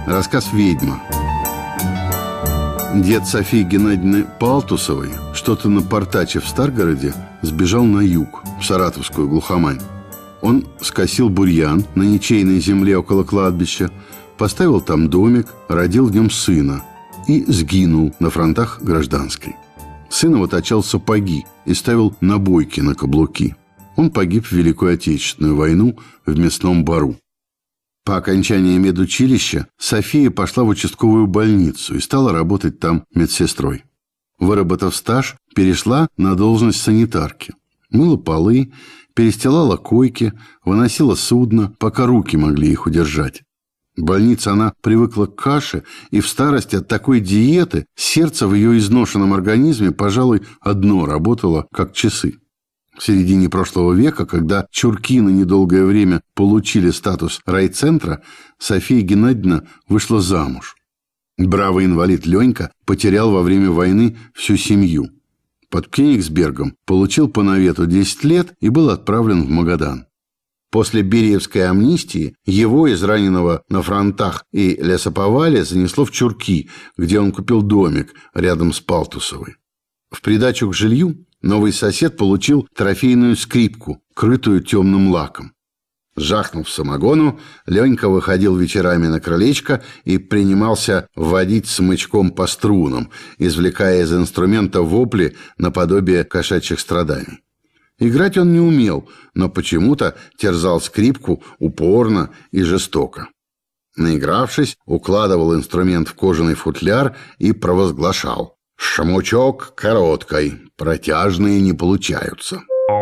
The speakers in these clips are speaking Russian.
Рассказ «Ведьма». Дед Софии Геннадьевны Палтусовой, что-то напортачив в Старгороде, сбежал на юг, в Саратовскую глухомань. Он скосил бурьян на ничейной земле около кладбища, поставил там домик, родил в нем сына и сгинул на фронтах гражданской. Сын его точал сапоги и ставил набойки на каблуки. Он погиб в Великую Отечественную войну в Мясном Бару. По окончании медучилища София пошла в участковую больницу и стала работать там медсестрой. Выработав стаж, перешла на должность санитарки. Мыла полы, перестилала койки, выносила судно, пока руки могли их удержать. В больнице она привыкла к каше, и в старости от такой диеты сердце в ее изношенном организме, пожалуй, одно работало как часы. В середине прошлого века, когда Чурки на недолгое время получили статус райцентра, София Геннадьевна вышла замуж. Бравый инвалид Ленька потерял во время войны всю семью. Под Кенигсбергом получил по навету 10 лет и был отправлен в Магадан. После Бериевской амнистии его, израненного на фронтах и лесоповале, занесло в Чурки, где он купил домик рядом с Палтусовой. В придачу к жилью новый сосед получил трофейную скрипку, крытую темным лаком. Жахнув самогону, Ленька выходил вечерами на крылечко и принимался водить смычком по струнам, извлекая из инструмента вопли наподобие кошачьих страданий. Играть он не умел, но почему-то терзал скрипку упорно и жестоко. Наигравшись, укладывал инструмент в кожаный футляр и провозглашал: «Шамучок короткой, протяжные не получаются».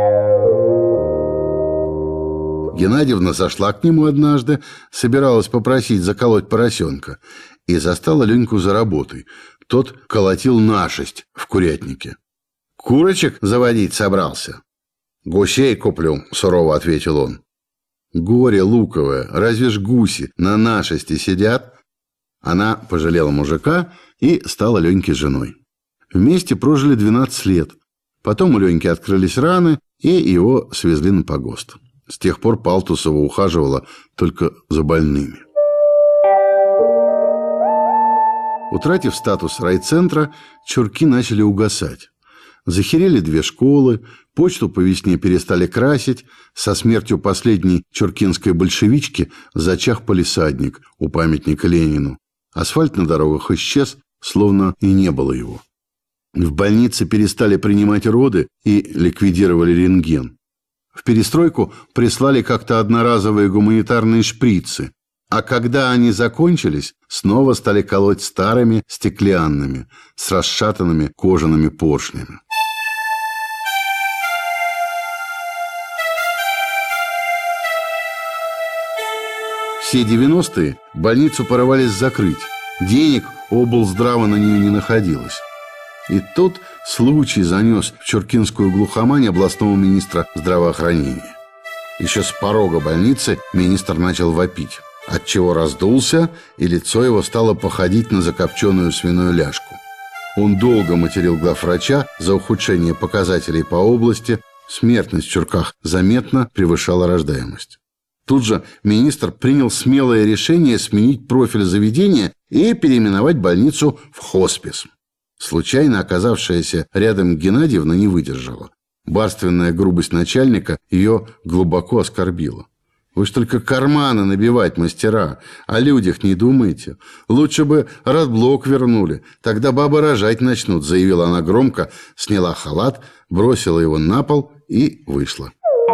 Геннадьевна зашла к нему однажды, собиралась попросить заколоть поросенка, и застала Леньку за работой. Тот колотил нашесть в курятнике. «Курочек заводить собрался?» «Гусей куплю», — сурово ответил он. «Горе луковое, разве ж гуси на нашести сидят?» Она пожалела мужика и стала Леньке женой. Вместе прожили 12 лет. Потом у Леньки открылись раны, и его свезли на погост. С тех пор Палтусова ухаживала только за больными. Утратив статус райцентра, Чурки начали угасать. Захерели 2 школы, почту по весне перестали красить, со смертью последней чуркинской большевички зачах палисадник у памятника Ленину. Асфальт на дорогах исчез, словно и не было его. В больнице перестали принимать роды и ликвидировали рентген. В перестройку прислали как-то одноразовые гуманитарные шприцы, а когда они закончились, снова стали колоть старыми стеклянными, с расшатанными кожаными поршнями. Все 90-е больницу порывались закрыть. Денег у облздрава на нее не находилось. И тут случай занес в Чуркинскую глухомань областного министра здравоохранения. Еще с порога больницы министр начал вопить, отчего раздулся, и лицо его стало походить на закопченную свиную ляжку. Он долго материл главврача за ухудшение показателей по области. Смертность в Чурках заметно превышала рождаемость. Тут же министр принял смелое решение сменить профиль заведения и переименовать больницу в хоспис. Случайно оказавшаяся рядом Геннадьевна не выдержала. Барственная грубость начальника ее глубоко оскорбила. «Вы ж только карманы набивать, мастера, о людях не думайте. Лучше бы радблок вернули, тогда бабы рожать начнут», — заявила она громко, сняла халат, бросила его на пол и вышла.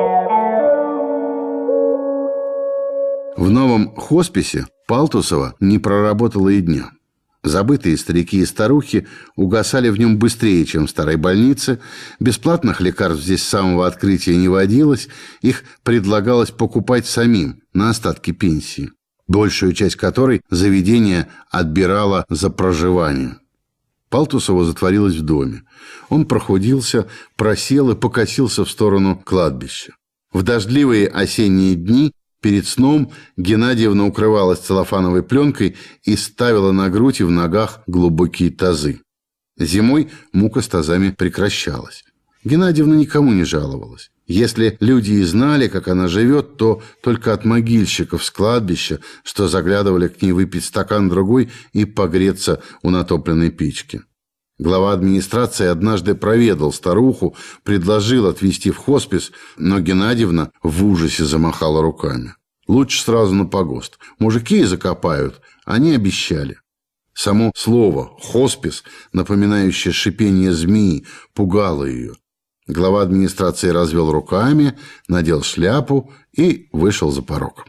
В новом хосписе Палтусова не проработала и дня. Забытые старики и старухи угасали в нем быстрее, чем в старой больнице. Бесплатных лекарств здесь с самого открытия не водилось. Их предлагалось покупать самим на остатки пенсии, большую часть которой заведение отбирало за проживание. Палтусова затворилась в доме. Он прохудился, просел и покосился в сторону кладбища. В дождливые осенние дни перед сном Геннадьевна укрывалась целлофановой пленкой и ставила на грудь и в ногах глубокие тазы. Зимой мука с тазами прекращалась. Геннадьевна никому не жаловалась. Если люди и знали, как она живет, то только от могильщиков с кладбища, что заглядывали к ней выпить стакан-другой и погреться у натопленной печки. Глава администрации однажды проведал старуху, предложил отвезти в хоспис, но Геннадьевна в ужасе замахала руками. Лучше сразу на погост. Мужики закопают, они обещали. Само слово «хоспис», напоминающее шипение змеи, пугало ее. Глава администрации развел руками, надел шляпу и вышел за порог.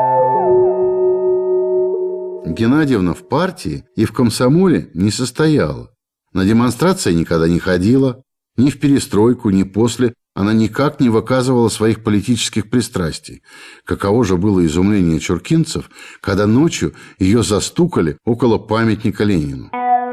Геннадьевна в партии и в комсомоле не состояла. На демонстрации никогда не ходила, ни в перестройку, ни после. Она никак не выказывала своих политических пристрастий. Каково же было изумление чуркинцев, когда ночью ее застукали около памятника Ленину.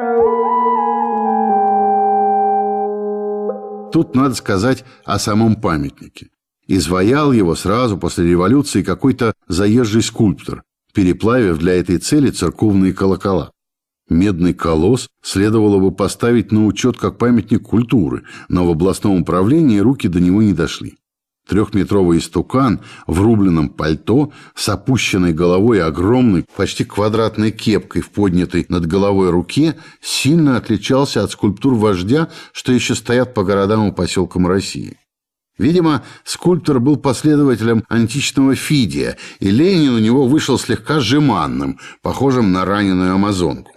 Тут надо сказать о самом памятнике. Изваял его сразу после революции какой-то заезжий скульптор, переплавив для этой цели церковные колокола. Медный колосс следовало бы поставить на учет как памятник культуры, но в областном управлении руки до него не дошли. Трехметровый истукан в рубленном пальто с опущенной головой и огромной, почти квадратной кепкой в поднятой над головой руке сильно отличался от скульптур вождя, что еще стоят по городам и поселкам России. Видимо, скульптор был последователем античного Фидия, и Ленин у него вышел слегка жеманным, похожим на раненую амазонку.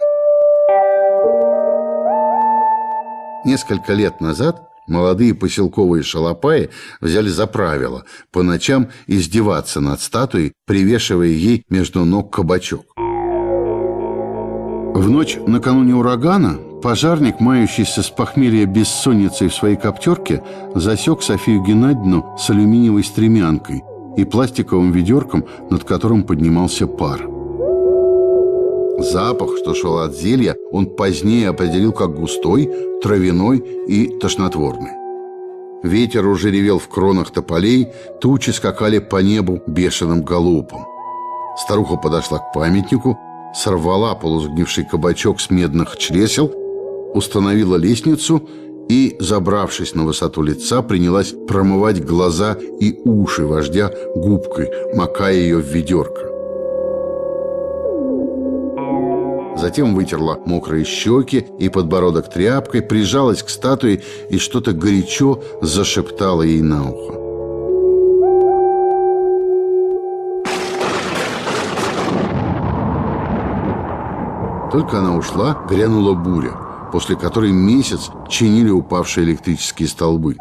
Несколько лет назад молодые поселковые шалопаи взяли за правило по ночам издеваться над статуей, привешивая ей между ног кабачок. В ночь накануне урагана пожарник, мающийся с похмелья бессонницей в своей коптерке, засек Софию Геннадьевну с алюминиевой стремянкой и пластиковым ведерком, над которым поднимался пар. Запах, что шел от зелья, он позднее определил как густой, травяной и тошнотворный. Ветер уже ревел в кронах тополей, тучи скакали по небу бешеным галопом. Старуха подошла к памятнику, сорвала полусгнивший кабачок с медных чресел, установила лестницу и, забравшись на высоту лица, принялась промывать глаза и уши вождя губкой, макая ее в ведерко. Затем вытерла мокрые щеки и подбородок тряпкой, прижалась к статуе и что-то горячо зашептала ей на ухо. Только она ушла, грянула буря, после которой месяц чинили упавшие электрические столбы.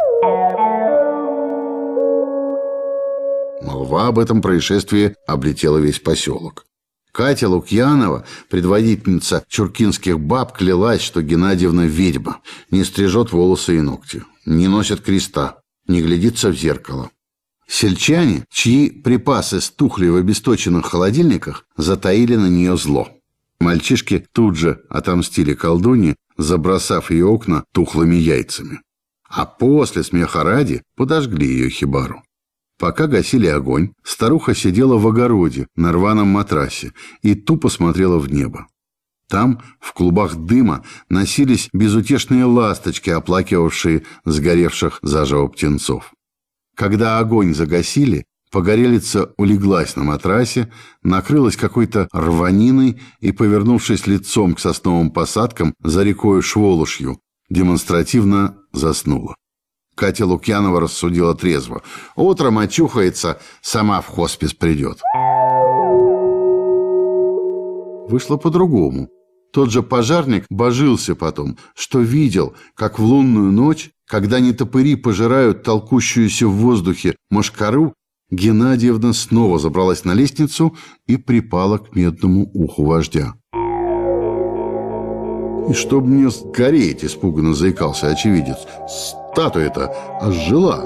Молва об этом происшествии облетела весь поселок. Катя Лукьянова, предводительница чуркинских баб, клялась, что Геннадьевна ведьма, не стрижет волосы и ногти, не носит креста, не глядится в зеркало. Сельчане, чьи припасы стухли в обесточенных холодильниках, затаили на нее зло. Мальчишки тут же отомстили колдунье, забросав ее окна тухлыми яйцами. А после, смеха ради, подожгли ее хибару. Пока гасили огонь, старуха сидела в огороде на рваном матрасе и тупо смотрела в небо. Там, в клубах дыма, носились безутешные ласточки, оплакивавшие сгоревших заживо птенцов. Когда огонь загасили, погорелица улеглась на матрасе, накрылась какой-то рваниной и, повернувшись лицом к сосновым посадкам за рекою Шволошью, демонстративно заснула. Катя Лукьянова рассудила трезво. Утром очухается, сама в хоспис придет. Вышло по-другому. Тот же пожарник божился потом, что видел, как в лунную ночь, когда нетопыри пожирают толкущуюся в воздухе мошкару, Геннадьевна снова забралась на лестницу и припала к медному уху вождя. «И чтоб мне сгореть!» – испуганно заикался очевидец. «Статуя-то ожила!»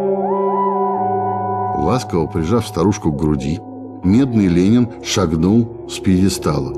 Ласково прижав старушку к груди, медный Ленин шагнул с пьедестала.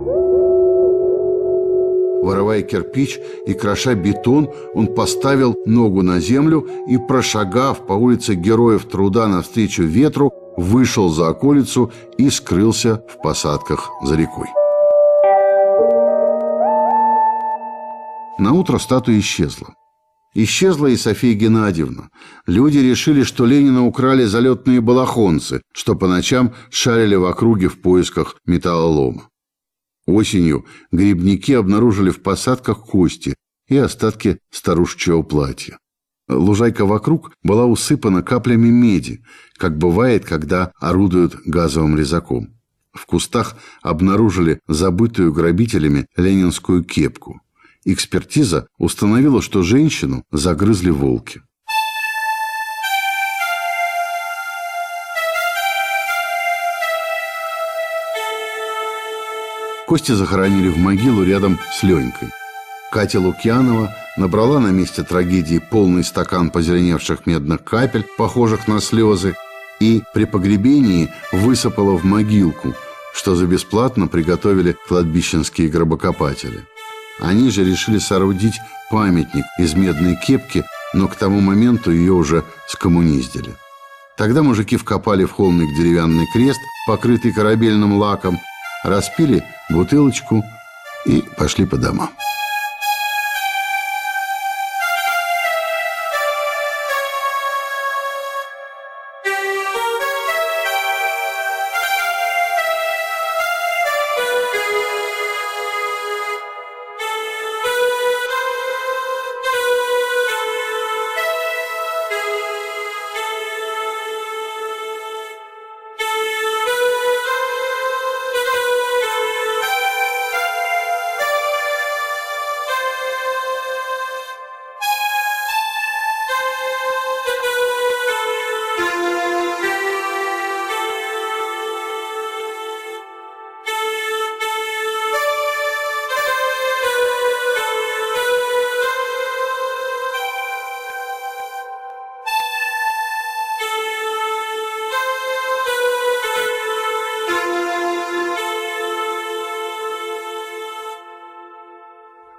Воровая кирпич и кроша бетон, он поставил ногу на землю и, прошагав по улице Героев Труда навстречу ветру, вышел за околицу и скрылся в посадках за рекой. Наутро статуя исчезла. Исчезла и София Геннадьевна. Люди решили, что Ленина украли залетные балахонцы, что по ночам шарили в округе в поисках металлолома. Осенью грибники обнаружили в посадках кости и остатки старушечьего платья. Лужайка вокруг была усыпана каплями меди, как бывает, когда орудуют газовым резаком. В кустах обнаружили забытую грабителями ленинскую кепку. Экспертиза установила, что женщину загрызли волки. Кости захоронили в могилу рядом с Ленькой. Катя Лукьянова набрала на месте трагедии полный стакан позеленевших медных капель, похожих на слезы, и при погребении высыпала в могилку, что за бесплатно приготовили кладбищенские гробокопатели. Они же решили соорудить памятник из медной кепки, но к тому моменту ее уже скоммуниздили. Тогда мужики вкопали в холмик деревянный крест, покрытый корабельным лаком, распили бутылочку и пошли по домам.